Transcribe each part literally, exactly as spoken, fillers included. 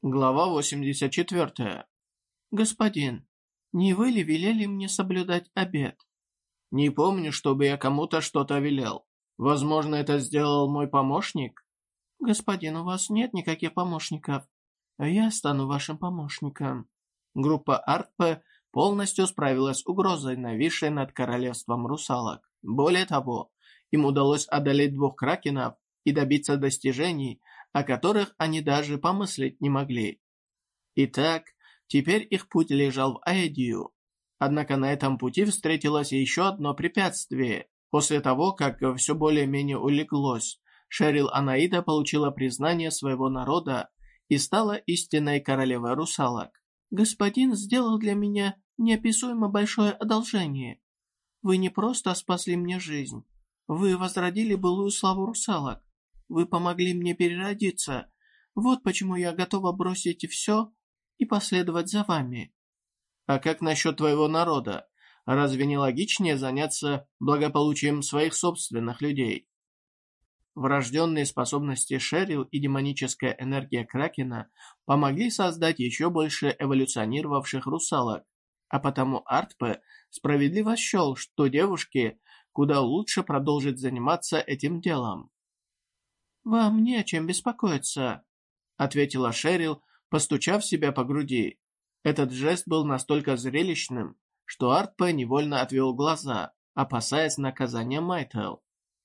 Глава восемьдесят четыре. «Господин, не вы ли велели мне соблюдать обет?» «Не помню, чтобы я кому-то что-то велел. Возможно, это сделал мой помощник?» «Господин, у вас нет никаких помощников. Я стану вашим помощником». Группа Артпе полностью справилась с угрозой, нависшей над королевством русалок. Более того, им удалось одолеть двух кракенов и добиться достижений, о которых они даже помыслить не могли. Итак, теперь их путь лежал в Аэдию. Однако на этом пути встретилось еще одно препятствие. После того, как все более-менее улеглось, Шерил Анаида получила признание своего народа и стала истинной королевой русалок. «Господин сделал для меня неописуемо большое одолжение. Вы не просто спасли мне жизнь, вы возродили былую славу русалок. Вы помогли мне переродиться. Вот почему я готова бросить все и последовать за вами». «А как насчет твоего народа? Разве не логичнее заняться благополучием своих собственных людей?» Врожденные способности Шерил и демоническая энергия Кракена помогли создать еще больше эволюционировавших русалок, а потому Артпе справедливо счел, что девушке куда лучше продолжить заниматься этим делом. «Вам не о чем беспокоиться», — ответила Шерил, постучав себя по груди. Этот жест был настолько зрелищным, что Артпе невольно отвел глаза, опасаясь наказания Майтел.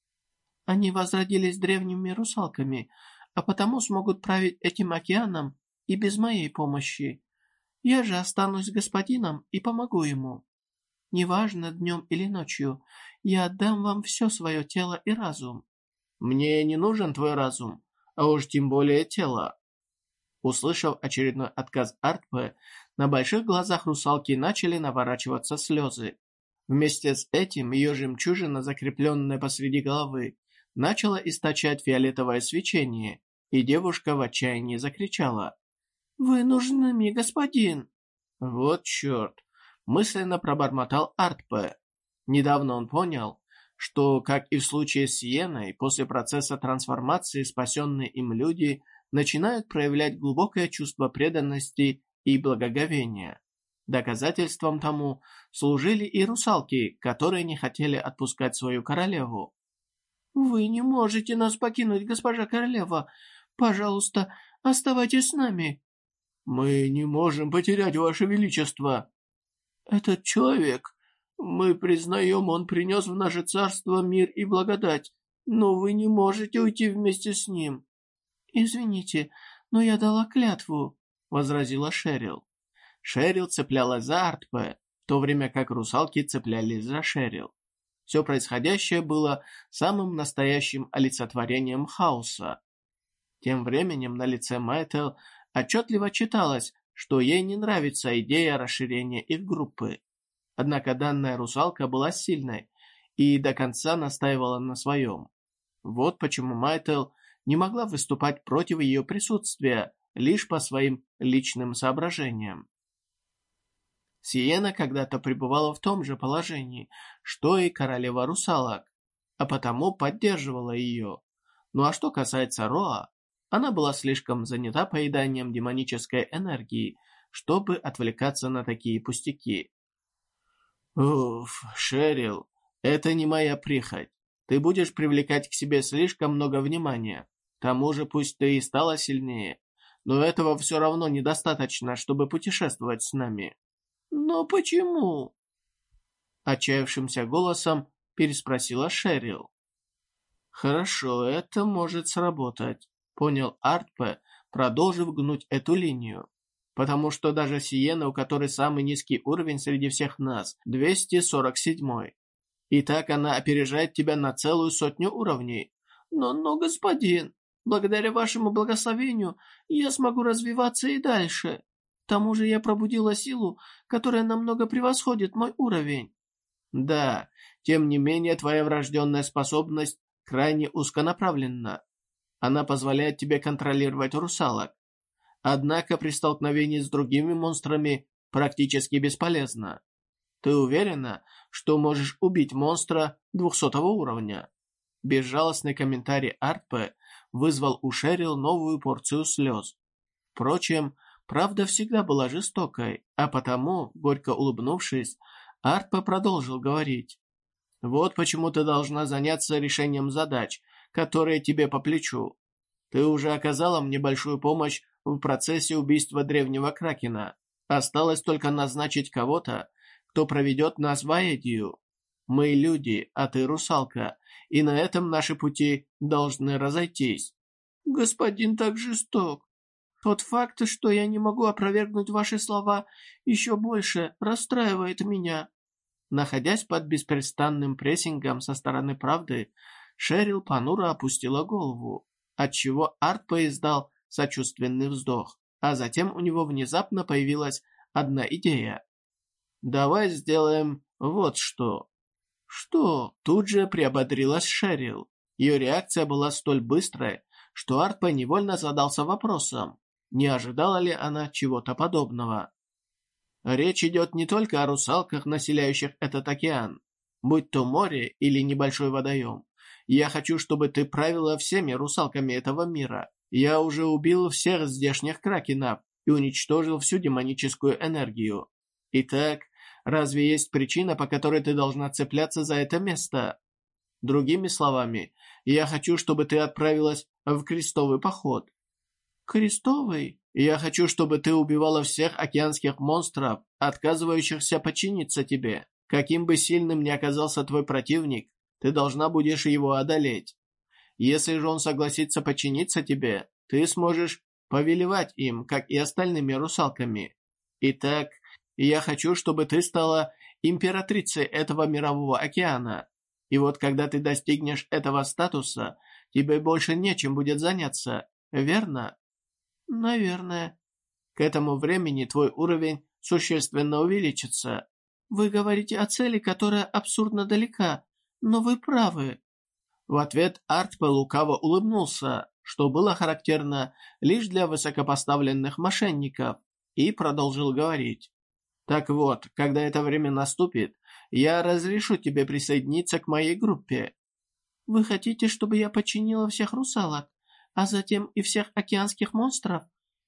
«Они возродились древними русалками, а потому смогут править этим океаном и без моей помощи. Я же останусь господином и помогу ему. Неважно, днем или ночью, я отдам вам все свое тело и разум». «Мне не нужен твой разум, а уж тем более тело». Услышав очередной отказ Артпе, на больших глазах русалки начали наворачиваться слезы. Вместе с этим ее жемчужина, закрепленная посреди головы, начала источать фиолетовое свечение, и девушка в отчаянии закричала: «Вы нужны мне, господин!» «Вот черт!» – мысленно пробормотал Артпе. Недавно он понял, что, как и в случае с Сиеной, после процесса трансформации спасенные им люди начинают проявлять глубокое чувство преданности и благоговения. Доказательством тому служили и русалки, которые не хотели отпускать свою королеву. «Вы не можете нас покинуть, госпожа королева. Пожалуйста, оставайтесь с нами». «Мы не можем потерять ваше величество». «Этот человек, мы признаем, он принес в наше царство мир и благодать, но вы не можете уйти вместе с ним». «Извините, но я дала клятву», — возразила Шерил. Шерил цеплялась за Артпе, в то время как русалки цеплялись за Шерил. Все происходящее было самым настоящим олицетворением хаоса. Тем временем на лице Майтел отчетливо читалось, что ей не нравится идея расширения их группы. Однако данная русалка была сильной и до конца настаивала на своем. Вот почему Майтел не могла выступать против ее присутствия лишь по своим личным соображениям. Сиена когда-то пребывала в том же положении, что и королева русалок, а потому поддерживала ее. Ну а что касается Роа, она была слишком занята поеданием демонической энергии, чтобы отвлекаться на такие пустяки. «Уф, Шерил, это не моя прихоть. Ты будешь привлекать к себе слишком много внимания. К тому же, пусть ты и стала сильнее, но этого все равно недостаточно, чтобы путешествовать с нами». «Но почему?» Отчаявшимся голосом переспросила Шерил. «Хорошо, это может сработать», — понял Артпе, продолжив гнуть эту линию. «Потому что даже Сиена, у которой самый низкий уровень среди всех нас, двести сорок седьмой. И так она опережает тебя на целую сотню уровней». «Но, но, господин, благодаря вашему благословению я смогу развиваться и дальше. К тому же я пробудила силу, которая намного превосходит мой уровень». «Да, тем не менее твоя врожденная способность крайне узконаправленна. Она позволяет тебе контролировать русалок. Однако при столкновении с другими монстрами практически бесполезно. Ты уверена, что можешь убить монстра двухсотого уровня?» Безжалостный комментарий Артпе вызвал у Шерил новую порцию слез. Впрочем, правда всегда была жестокой, а потому, горько улыбнувшись, Артпа продолжил говорить. «Вот почему ты должна заняться решением задач, которые тебе по плечу. Ты уже оказала мне большую помощь в процессе убийства древнего Кракена. Осталось только назначить кого-то, кто проведет нас в Аэдию. Мы люди, а ты русалка, и на этом наши пути должны разойтись». «Господин так жесток. Тот факт, что я не могу опровергнуть ваши слова, еще больше расстраивает меня». Находясь под беспрестанным прессингом со стороны правды, Шерил понуро опустила голову, отчего Артпа издал сочувственный вздох, а затем у него внезапно появилась одна идея. «Давай сделаем вот что». «Что?» Тут же приободрилась Шерил. Ее реакция была столь быстрой, что Артпа невольно задался вопросом, не ожидала ли она чего-то подобного. Речь идет не только о русалках, населяющих этот океан, будь то море или небольшой водоем. Я хочу, чтобы ты правила всеми русалками этого мира. Я уже убил всех здешних кракенов и уничтожил всю демоническую энергию. Итак, разве есть причина, по которой ты должна цепляться за это место? Другими словами, я хочу, чтобы ты отправилась в крестовый поход. «Крестовый?» Я хочу, чтобы ты убивала всех океанских монстров, отказывающихся подчиниться тебе. Каким бы сильным ни оказался твой противник, ты должна будешь его одолеть. Если же он согласится подчиниться тебе, ты сможешь повелевать им, как и остальными русалками. Итак, я хочу, чтобы ты стала императрицей этого мирового океана. И вот когда ты достигнешь этого статуса, тебе больше нечем будет заняться, верно? «Наверное». К этому времени твой уровень существенно увеличится. «Вы говорите о цели, которая абсурдно далека, но вы правы». В ответ Артпа лукаво улыбнулся, что было характерно лишь для высокопоставленных мошенников, и продолжил говорить. «Так вот, когда это время наступит, я разрешу тебе присоединиться к моей группе». «Вы хотите, чтобы я подчинила всех русалок, а затем и всех океанских монстров?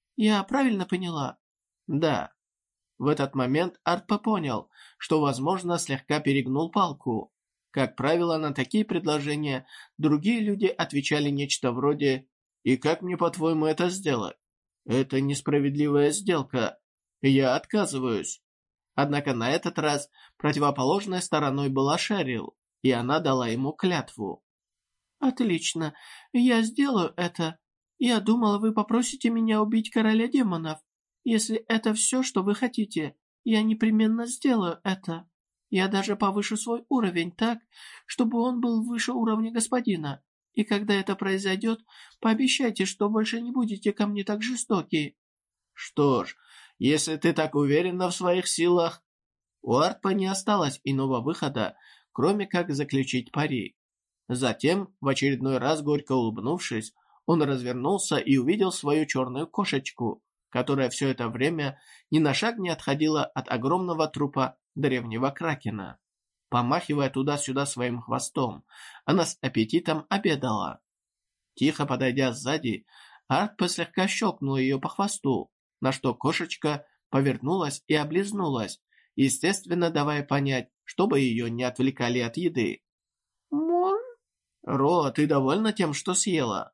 Я правильно поняла?» «Да». В этот момент Артпа понял, что, возможно, слегка перегнул палку. Как правило, на такие предложения другие люди отвечали нечто вроде «И как мне, по-твоему, это сделать? Это несправедливая сделка. Я отказываюсь». Однако на этот раз противоположной стороной была Шерил, и она дала ему клятву. «Отлично, я сделаю это. Я думала, вы попросите меня убить короля демонов. Если это все, что вы хотите, я непременно сделаю это. Я даже повышу свой уровень так, чтобы он был выше уровня господина. И когда это произойдет, пообещайте, что больше не будете ко мне так жестоки». «Что ж, если ты так уверена в своих силах...» У Артпа не осталось иного выхода, кроме как заключить пари. Затем, в очередной раз горько улыбнувшись, он развернулся и увидел свою черную кошечку, которая все это время ни на шаг не отходила от огромного трупа древнего кракена. Помахивая туда-сюда своим хвостом, она с аппетитом обедала. Тихо подойдя сзади, Артпа слегка щелкнул ее по хвосту, на что кошечка повернулась и облизнулась, естественно давая понять, чтобы ее не отвлекали от еды. «Мур?» «Ро, ты довольна тем, что съела?»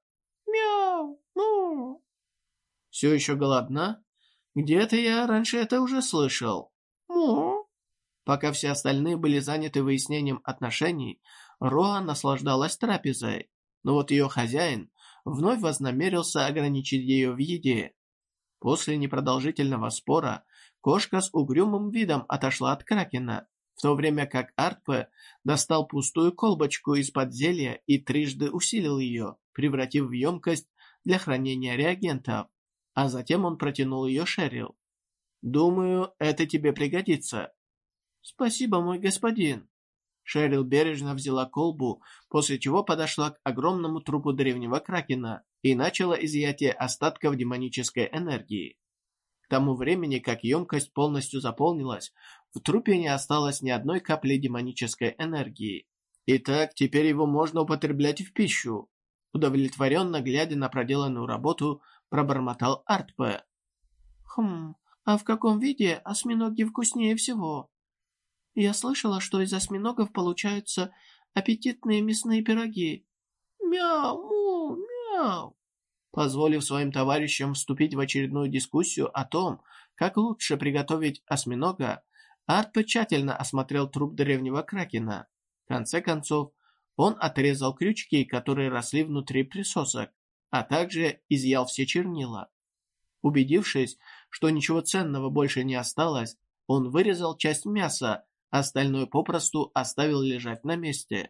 «Мяу! Ну!» «Все еще голодна? Где-то я раньше это уже слышал». «Му!» Пока все остальные были заняты выяснением отношений, Роа наслаждалась трапезой, но вот ее хозяин вновь вознамерился ограничить ее в еде. После непродолжительного спора кошка с угрюмым видом отошла от кракена, в то время как Артпа достал пустую колбочку из-под зелья и трижды усилил ее, превратив в емкость для хранения реагентов, а затем он протянул ее Шерил. «Думаю, это тебе пригодится». «Спасибо, мой господин». Шерил бережно взяла колбу, после чего подошла к огромному трупу древнего кракена и начала изъятие остатков демонической энергии. К тому времени, как емкость полностью заполнилась, в трупе не осталось ни одной капли демонической энергии. Итак, теперь его можно употреблять в пищу. Удовлетворенно глядя на проделанную работу, пробормотал Артпа. Хм, а в каком виде осьминоги вкуснее всего? Я слышала, что из осьминогов получаются аппетитные мясные пироги. Мяу, му, мяу. Позволив своим товарищам вступить в очередную дискуссию о том, как лучше приготовить осьминога, Артпе тщательно осмотрел труп древнего кракена. В конце концов, он отрезал крючки, которые росли внутри присосок, а также изъял все чернила. Убедившись, что ничего ценного больше не осталось, он вырезал часть мяса, остальное попросту оставил лежать на месте.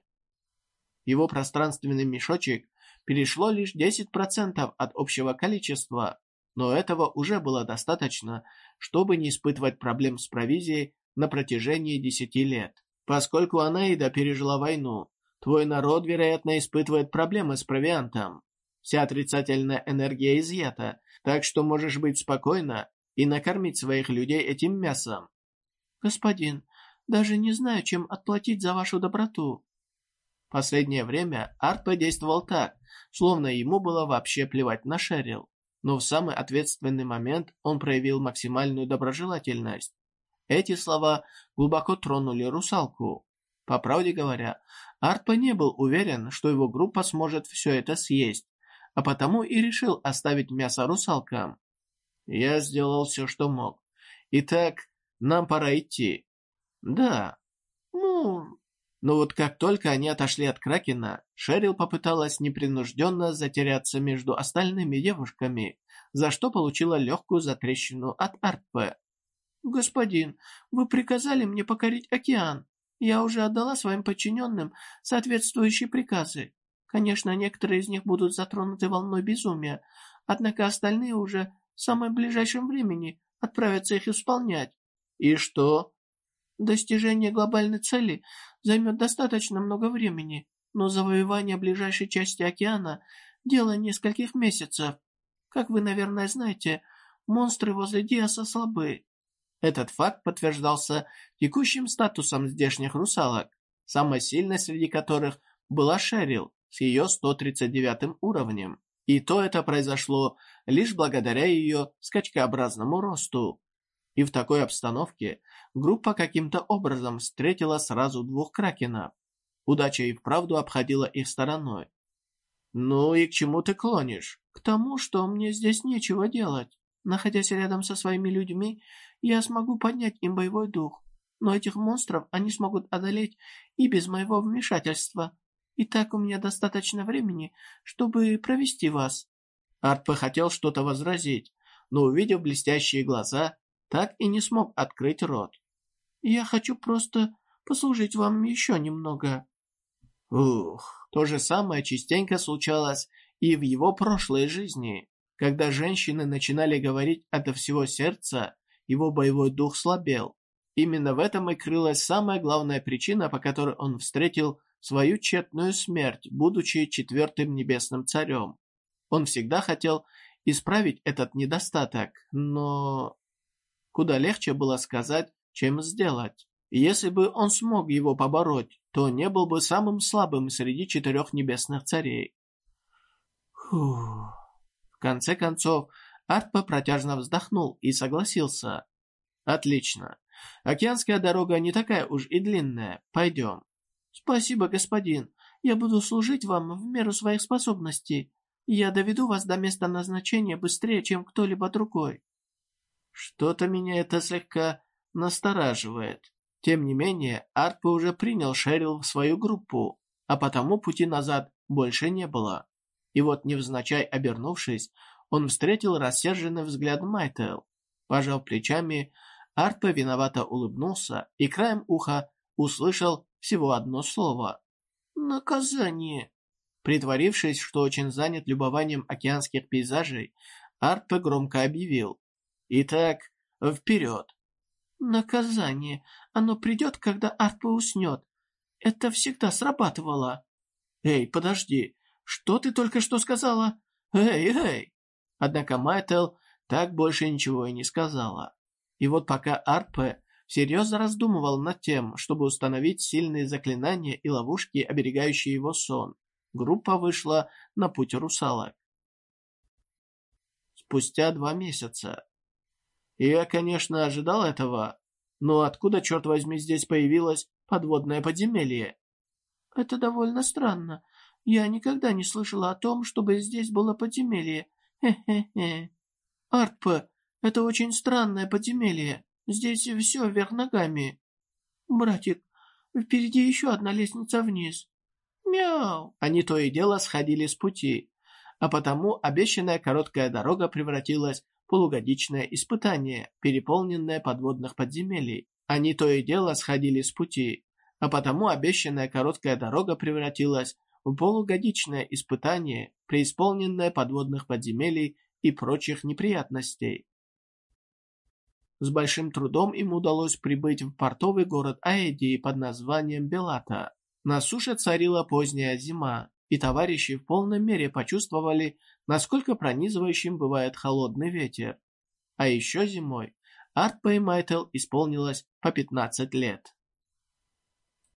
Его пространственный мешочек перешло лишь десять процентов от общего количества, но этого уже было достаточно, чтобы не испытывать проблем с провизией на протяжении десяти лет. Поскольку Анаида пережила войну, твой народ, вероятно, испытывает проблемы с провиантом. Вся отрицательная энергия изъята, так что можешь быть спокойна и накормить своих людей этим мясом. Господин, даже не знаю, чем отплатить за вашу доброту. Последнее время Артпе действовал так, словно ему было вообще плевать на Шерил. Но в самый ответственный момент он проявил максимальную доброжелательность. Эти слова глубоко тронули русалку. По правде говоря, Артпе не был уверен, что его группа сможет все это съесть, а потому и решил оставить мясо русалкам. Я сделал все, что мог. Итак, нам пора идти. Да. Ну... Но вот как только они отошли от Кракена, Шерил попыталась непринужденно затеряться между остальными девушками, за что получила легкую затрещину от Артпе. «Господин, вы приказали мне покорить океан. Я уже отдала своим подчиненным соответствующие приказы. Конечно, некоторые из них будут затронуты волной безумия, однако остальные уже в самом ближайшем времени отправятся их исполнять». «И что?» Достижение глобальной цели займет достаточно много времени, но завоевание ближайшей части океана – дело нескольких месяцев. Как вы, наверное, знаете, монстры возле Диаса слабы. Этот факт подтверждался текущим статусом здешних русалок, самой сильной среди которых была Шерил с ее сто тридцать девятым уровнем. И то это произошло лишь благодаря ее скачкообразному росту. И в такой обстановке группа каким-то образом встретила сразу двух кракенов. Удача и вправду обходила их стороной. «Ну и к чему ты клонишь?» «К тому, что мне здесь нечего делать. Находясь рядом со своими людьми, я смогу поднять им боевой дух. Но этих монстров они смогут одолеть и без моего вмешательства. И так у меня достаточно времени, чтобы провести вас». Артпе хотел что-то возразить, но, увидев блестящие глаза, так и не смог открыть рот. «Я хочу просто послужить вам еще немного». Ух, то же самое частенько случалось и в его прошлой жизни. Когда женщины начинали говорить от всего сердца, его боевой дух слабел. Именно в этом и крылась самая главная причина, по которой он встретил свою тщетную смерть, будучи четвертым небесным царем. Он всегда хотел исправить этот недостаток, но... Куда легче было сказать, чем сделать. И если бы он смог его побороть, то не был бы самым слабым среди четырех небесных царей. Фух. В конце концов, Артпе протяжно вздохнул и согласился. Отлично. Океанская дорога не такая уж и длинная. Пойдем. Спасибо, господин. Я буду служить вам в меру своих способностей. Я доведу вас до места назначения быстрее, чем кто-либо другой. Что-то меня это слегка настораживает. Тем не менее, Артпе уже принял Шерил в свою группу, а потому пути назад больше не было. И вот, невзначай обернувшись, он встретил рассерженный взгляд Майтел. Пожав плечами, Артпе виновато улыбнулся и краем уха услышал всего одно слово. «Наказание». Притворившись, что очень занят любованием океанских пейзажей, Артпе громко объявил. «Итак, вперед!» «Наказание. Оно придет, когда Артпе уснет. Это всегда срабатывало». «Эй, подожди. Что ты только что сказала? Эй, эй!» Однако Майтел так больше ничего и не сказала. И вот пока Артпе всерьез раздумывал над тем, чтобы установить сильные заклинания и ловушки, оберегающие его сон, группа вышла на путь русалок. Спустя два месяца. Я, конечно, ожидал этого, но откуда, черт возьми, здесь появилось подводное подземелье? Это довольно странно. Я никогда не слышала о том, чтобы здесь было подземелье. Хе-хе-хе. Артпе, это очень странное подземелье. Здесь все вверх ногами. Братик, впереди еще одна лестница вниз. Мяу. Они то и дело сходили с пути, а потому обещанная короткая дорога превратилась в полугодичное испытание, переполненное подводных подземелий. Они то и дело сходили с пути, а потому обещанная короткая дорога превратилась в полугодичное испытание, преисполненное подводных подземелий и прочих неприятностей. С большим трудом им удалось прибыть в портовый город Аэдии под названием Белата. На суше царила поздняя зима, и товарищи в полной мере почувствовали, насколько пронизывающим бывает холодный ветер. А еще зимой Артпе и Майтел исполнилось по пятнадцать лет.